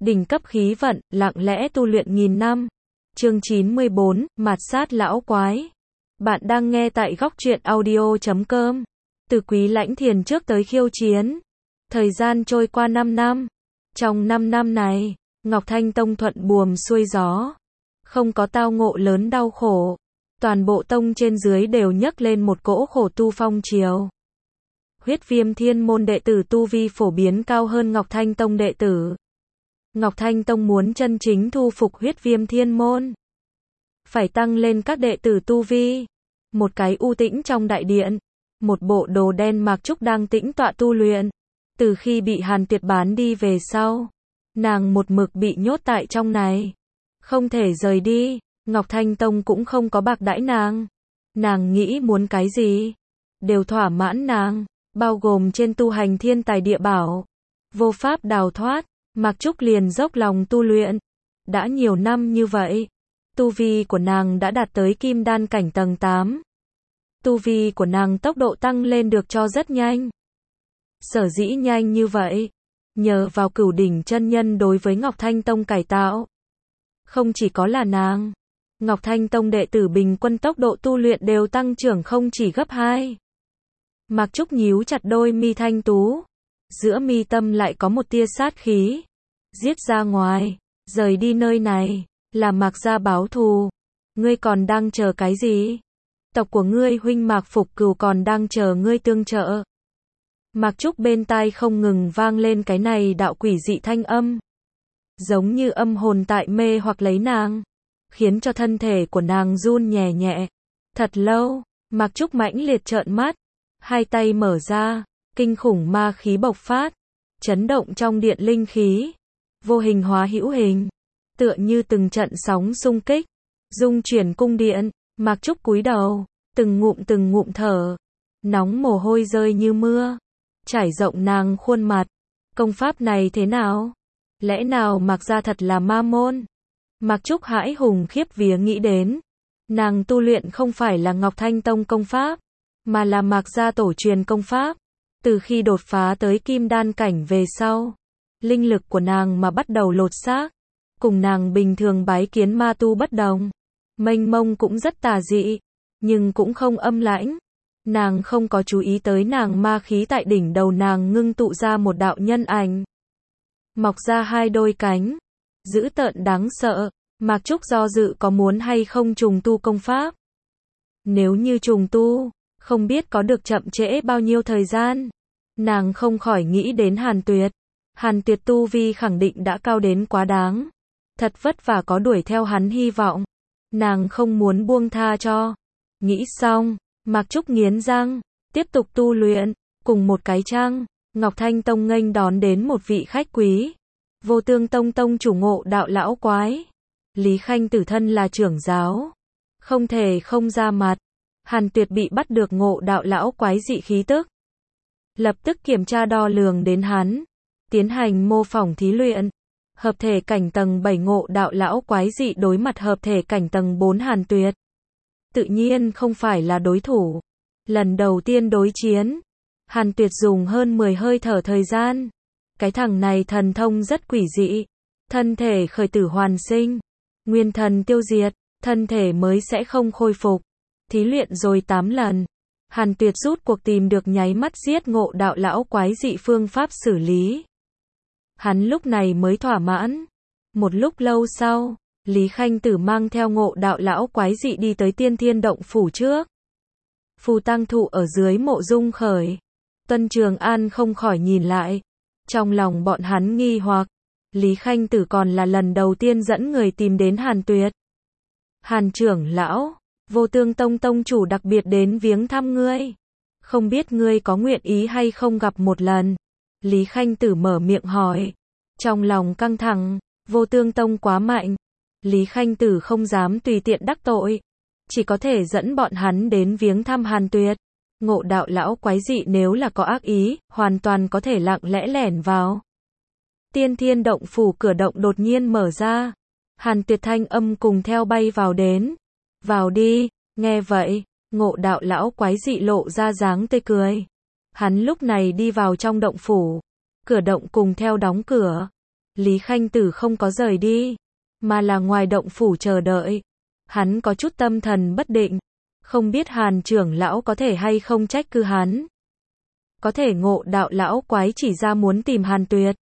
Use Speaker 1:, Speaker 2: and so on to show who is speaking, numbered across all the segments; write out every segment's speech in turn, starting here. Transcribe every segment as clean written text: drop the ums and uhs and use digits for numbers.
Speaker 1: Đỉnh cấp khí vận, lặng lẽ tu luyện nghìn năm. Chương 94, mạt sát lão quái. Bạn đang nghe tại góc truyện audio.com. Từ Quý Lãnh Thiền trước tới khiêu chiến. Thời gian trôi qua 5 năm. Trong 5 năm này, Ngọc Thanh Tông thuận buồm xuôi gió. Không có tao ngộ lớn đau khổ. Toàn bộ tông trên dưới đều nhấc lên một cỗ khổ tu phong triều. Huyết Viêm Thiên môn đệ tử tu vi phổ biến cao hơn Ngọc Thanh Tông đệ tử. Ngọc Thanh Tông muốn chân chính thu phục Huyết Viêm Thiên môn, phải tăng lên các đệ tử tu vi. Một cái u tĩnh trong đại điện, một bộ đồ đen Mạc Trúc đang tĩnh tọa tu luyện. Từ khi bị Hàn Tuyệt bán đi về sau, nàng một mực bị nhốt tại trong này, không thể rời đi. Ngọc Thanh Tông cũng không có bạc đãi nàng. Nàng nghĩ muốn cái gì, đều thỏa mãn nàng, bao gồm trên tu hành thiên tài địa bảo. Vô pháp đào thoát, Mạc Trúc liền dốc lòng tu luyện. Đã nhiều năm như vậy, tu vi của nàng đã đạt tới kim đan cảnh tầng 8. Tu vi của nàng tốc độ tăng lên được cho rất nhanh. Sở dĩ nhanh như vậy, nhờ vào Cửu Đỉnh chân nhân đối với Ngọc Thanh Tông cải tạo. Không chỉ có là nàng, Ngọc Thanh Tông đệ tử bình quân tốc độ tu luyện đều tăng trưởng không chỉ gấp 2. Mạc Trúc nhíu chặt đôi mi thanh tú, giữa mi tâm lại có một tia sát khí. Giết ra ngoài, rời đi nơi này, là Mạc gia báo thù. Ngươi còn đang chờ cái gì? Tộc của ngươi huynh Mạc Phục Cửu còn đang chờ ngươi tương trợ. Mạc Trúc bên tai không ngừng vang lên cái này đạo quỷ dị thanh âm, giống như âm hồn tại mê hoặc lấy nàng, khiến cho thân thể của nàng run nhẹ nhẹ. Thật lâu, Mạc Trúc mãnh liệt trợn mắt, hai tay mở ra, kinh khủng ma khí bộc phát, chấn động trong điện linh khí, vô hình hóa hữu hình, tựa như từng trận sóng xung kích, dung chuyển cung điện. Mạc Trúc cúi đầu, từng ngụm thở, nóng mồ hôi rơi như mưa, trải rộng nàng khuôn mặt. Công pháp này thế nào? Lẽ nào Mạc gia thật là ma môn? Mạc Trúc hãi hùng khiếp vía nghĩ đến, nàng tu luyện không phải là Ngọc Thanh Tông công pháp, mà là Mạc gia tổ truyền công pháp. Từ khi đột phá tới kim đan cảnh về sau, linh lực của nàng mà bắt đầu lột xác, cùng nàng bình thường bái kiến ma tu bất đồng. Mênh mông cũng rất tà dị, nhưng cũng không âm lãnh. Nàng không có chú ý tới nàng ma khí tại đỉnh đầu nàng ngưng tụ ra một đạo nhân ảnh, mọc ra hai đôi cánh, dữ tợn đáng sợ. Mạc Trúc do dự có muốn hay không trùng tu công pháp. Nếu như trùng tu, không biết có được chậm trễ bao nhiêu thời gian. Nàng không khỏi nghĩ đến Hàn Tuyệt. Hàn Tuyệt tu vi khẳng định đã cao đến quá đáng. Thật vất vả có đuổi theo hắn hy vọng. Nàng không muốn buông tha cho. Nghĩ xong, Mạc Trúc nghiến răng, tiếp tục tu luyện. Cùng một cái trăng, Ngọc Thanh Tông nghênh đón đến một vị khách quý. Vô Tương Tông tông chủ Ngộ Đạo lão quái. Lý Khanh Tử thân là trưởng giáo, không thể không ra mặt. Hàn Tuyệt bị bắt được Ngộ Đạo lão quái dị khí tức, lập tức kiểm tra đo lường đến hắn, tiến hành mô phỏng thí luyện. Hợp thể cảnh tầng 7 Ngộ Đạo lão quái dị đối mặt hợp thể cảnh tầng 4 Hàn Tuyệt, tự nhiên không phải là đối thủ. Lần đầu tiên đối chiến, Hàn Tuyệt dùng hơn 10 hơi thở thời gian. Cái thằng này thần thông rất quỷ dị, thân thể khởi tử hoàn sinh, nguyên thần tiêu diệt, thân thể mới sẽ không khôi phục. Thí luyện rồi 8 lần, Hàn Tuyệt rút cuộc tìm được nháy mắt giết Ngộ Đạo lão quái dị phương pháp xử lý. Hắn lúc này mới thỏa mãn. Một lúc lâu sau, Lý Khanh Tử mang theo Ngộ Đạo lão quái dị đi tới Tiên Thiên động phủ trước. Phù Tăng Thụ ở dưới mộ dung khởi. Tuân Trường An không khỏi nhìn lại. Trong lòng bọn hắn nghi hoặc, Lý Khanh Tử còn là lần đầu tiên dẫn người tìm đến Hàn Tuyệt. Hàn trưởng lão, Vô Tương Tông tông chủ đặc biệt đến viếng thăm ngươi. Không biết ngươi có nguyện ý hay không gặp một lần? Lý Khanh Tử mở miệng hỏi. Trong lòng căng thẳng, Vô Tương Tông quá mạnh. Lý Khanh Tử không dám tùy tiện đắc tội. Chỉ có thể dẫn bọn hắn đến viếng thăm Hàn Tuyệt. Ngộ Đạo lão quái dị nếu là có ác ý, hoàn toàn có thể lặng lẽ lẻn vào. Tiên Thiên động phủ cửa động đột nhiên mở ra. Hàn Tuyệt thanh âm cùng theo bay vào đến. Vào đi. Nghe vậy, Ngộ Đạo lão quái dị lộ ra dáng tươi cười. Hắn lúc này đi vào trong động phủ. Cửa động cùng theo đóng cửa. Lý Khanh Tử không có rời đi, mà là ngoài động phủ chờ đợi. Hắn có chút tâm thần bất định, không biết Hàn trưởng lão có thể hay không trách cứ hắn. Có thể Ngộ Đạo lão quái chỉ ra muốn tìm Hàn Tuyệt.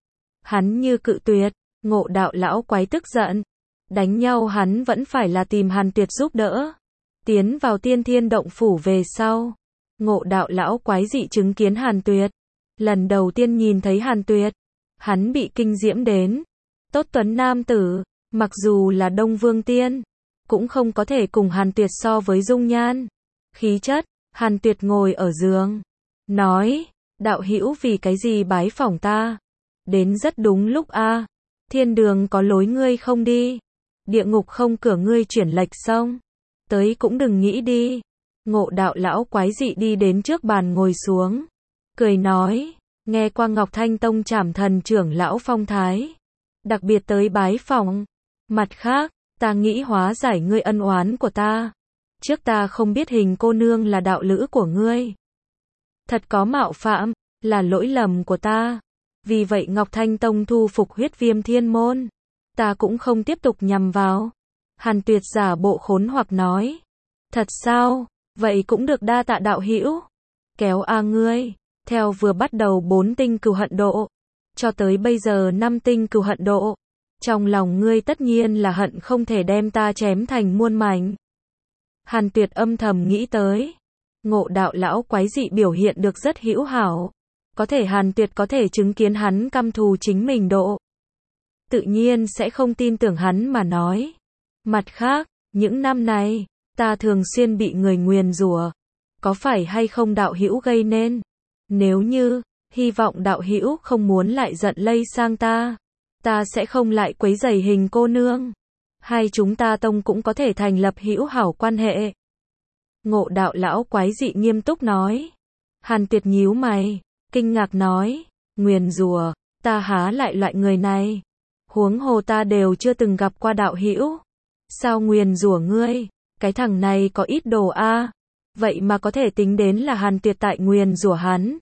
Speaker 1: Hắn như cự tuyệt, Ngộ Đạo lão quái tức giận. Đánh nhau hắn vẫn phải là tìm Hàn Tuyệt giúp đỡ. Tiến vào Tiên Thiên động phủ về sau, Ngộ Đạo lão quái dị chứng kiến Hàn Tuyệt. Lần đầu tiên nhìn thấy Hàn Tuyệt, hắn bị kinh diễm đến. Tốt tuấn nam tử, mặc dù là Đông Vương Tiên, cũng không có thể cùng Hàn Tuyệt so với dung nhan, khí chất. Hàn Tuyệt ngồi ở giường, nói, đạo hữu vì cái gì bái phỏng ta? Đến rất đúng lúc a. Thiên đường có lối ngươi không đi, địa ngục không cửa ngươi chuyển lệch xong, tới cũng đừng nghĩ đi. Ngộ Đạo lão quái dị đi đến trước bàn ngồi xuống, cười nói, nghe qua Ngọc Thanh Tông Trảm Thần trưởng lão phong thái, đặc biệt tới bái phỏng. Mặt khác, ta nghĩ hóa giải ngươi ân oán của ta. Trước ta không biết Hình cô nương là đạo lữ của ngươi. Thật có mạo phạm, là lỗi lầm của ta. Vì vậy Ngọc Thanh Tông thu phục Huyết Viêm Thiên môn. Ta cũng không tiếp tục nhằm vào. Hàn Tuyệt giả bộ khốn hoặc nói. Thật sao? Vậy cũng được, đa tạ đạo hữu. Kéo a ngươi. Theo vừa bắt đầu 4 tinh cừu hận độ, cho tới bây giờ 5 tinh cừu hận độ. Trong lòng ngươi tất nhiên là hận không thể đem ta chém thành muôn mảnh. Hàn Tuyệt âm thầm nghĩ tới. Ngộ Đạo lão quái dị biểu hiện được rất hữu hảo. Có thể Hàn Tuyệt có thể chứng kiến hắn căm thù chính mình độ, tự nhiên sẽ không tin tưởng hắn mà nói. Mặt khác, những năm này, ta thường xuyên bị người nguyền rủa. Có phải hay không đạo hữu gây nên? Nếu như, hy vọng đạo hữu không muốn lại giận lây sang ta. Ta sẽ không lại quấy rầy Hình cô nương. Hai chúng ta tông cũng có thể thành lập hữu hảo quan hệ. Ngộ Đạo lão quái dị nghiêm túc nói. Hàn Tuyệt nhíu mày, kinh ngạc nói, nguyền rủa, ta há lại loại người này. Huống hồ ta đều chưa từng gặp qua đạo hữu. Sao nguyền rủa ngươi? Cái thằng này có ít đồ a. Vậy mà có thể tính đến là Hàn Tuyệt tại nguyền rủa hắn.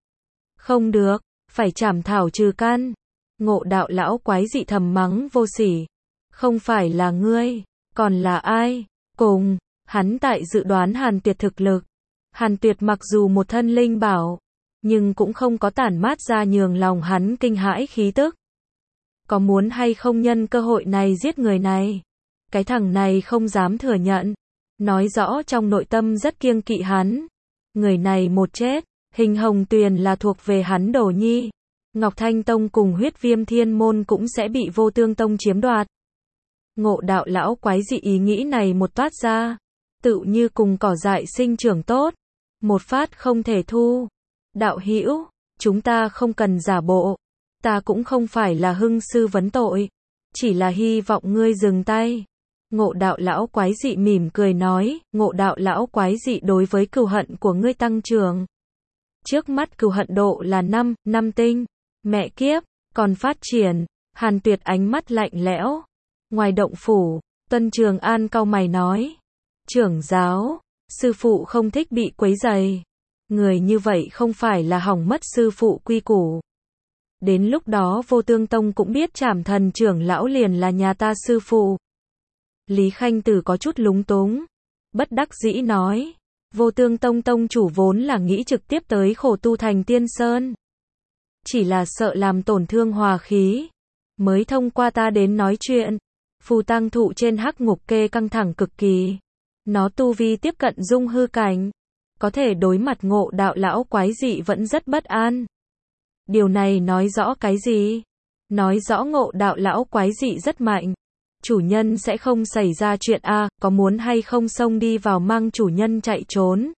Speaker 1: Không được, phải trảm thảo trừ căn. Ngộ Đạo lão quái dị thầm mắng vô sỉ. Không phải là ngươi, còn là ai? Cùng, hắn tại dự đoán Hàn Tuyệt thực lực. Hàn Tuyệt mặc dù một thân linh bảo, nhưng cũng không có tản mát ra nhường lòng hắn kinh hãi khí tức. Có muốn hay không nhân cơ hội này giết người này? Cái thằng này không dám thừa nhận. Nói rõ trong nội tâm rất kiêng kỵ hắn. Người này một chết, Hình Hồng Tuyền là thuộc về hắn đồ nhi. Ngọc Thanh Tông cùng Huyết Viêm Thiên môn cũng sẽ bị Vô Tương Tông chiếm đoạt. Ngộ Đạo lão quái dị ý nghĩ này một toát ra, tự như cùng cỏ dại sinh trưởng tốt, một phát không thể thu. Đạo hữu, chúng ta không cần giả bộ, ta cũng không phải là hưng sư vấn tội, chỉ là hy vọng ngươi dừng tay. Ngộ Đạo lão quái dị mỉm cười nói, Ngộ Đạo lão quái dị đối với cừu hận của ngươi tăng trưởng. Trước mắt cừu hận độ là 5 tinh. Mẹ kiếp, còn phát triển. Hàn Tuyệt ánh mắt lạnh lẽo. Ngoài động phủ, Tuân Trường An cau mày nói. Trưởng giáo, sư phụ không thích bị quấy rầy. Người như vậy không phải là hỏng mất sư phụ quy củ. Đến lúc đó Vô Tương Tông cũng biết Trảm Thần trưởng lão liền là nhà ta sư phụ. Lý Khanh Tử có chút lúng túng, bất đắc dĩ nói. Vô Tương Tông tông chủ vốn là nghĩ trực tiếp tới khổ tu thành Tiên Sơn. Chỉ là sợ làm tổn thương hòa khí, mới thông qua ta đến nói chuyện. Phù Tăng Thụ trên Hắc Ngục Kê căng thẳng cực kỳ. Nó tu vi tiếp cận dung hư cảnh, có thể đối mặt Ngộ Đạo lão quái dị vẫn rất bất an. Điều này nói rõ cái gì? Nói rõ Ngộ Đạo lão quái dị rất mạnh. Chủ nhân sẽ không xảy ra chuyện a, có muốn hay không xông đi vào mang chủ nhân chạy trốn?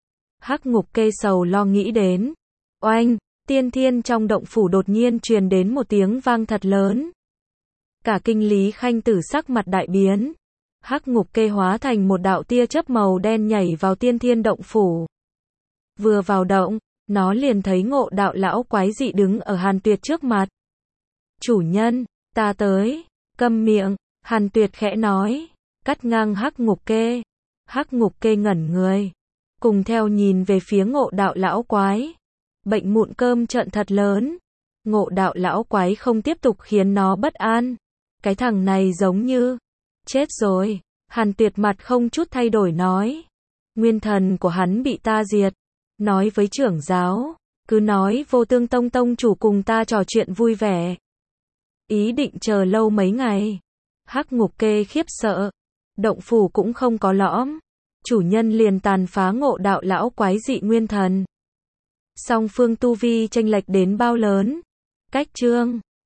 Speaker 1: Hắc Ngục Kê sầu lo nghĩ đến. Oanh, Tiên Thiên trong động phủ đột nhiên truyền đến một tiếng vang thật lớn. Cả kinh Lý Khanh Tử sắc mặt đại biến. Hắc Ngục Kê hóa thành một đạo tia chớp màu đen nhảy vào Tiên Thiên động phủ. Vừa vào động, nó liền thấy Ngộ Đạo lão quái dị đứng ở Hàn Tuyệt trước mặt. Chủ nhân, ta tới. Câm miệng, Hàn Tuyệt khẽ nói, cắt ngang Hắc Ngục Kê. Hắc Ngục Kê ngẩn người, cùng theo nhìn về phía Ngộ Đạo lão quái. Bệnh mụn cơm trợn thật lớn. Ngộ đạo lão quái không tiếp tục khiến nó bất an. Cái thằng này giống như chết rồi. Hàn Tuyệt mặt không chút thay đổi nói. Nguyên thần của hắn bị ta diệt. Nói với trưởng giáo, cứ nói Vô Tương Tông tông chủ cùng ta trò chuyện vui vẻ. Ý định chờ lâu mấy ngày. Hắc Ngục Kê khiếp sợ. Động phủ cũng không có lõm. Chủ nhân liền tàn phá ngộ đạo lão quái dị nguyên thần. Song phương tu vi chênh lệch đến bao lớn. Cách chương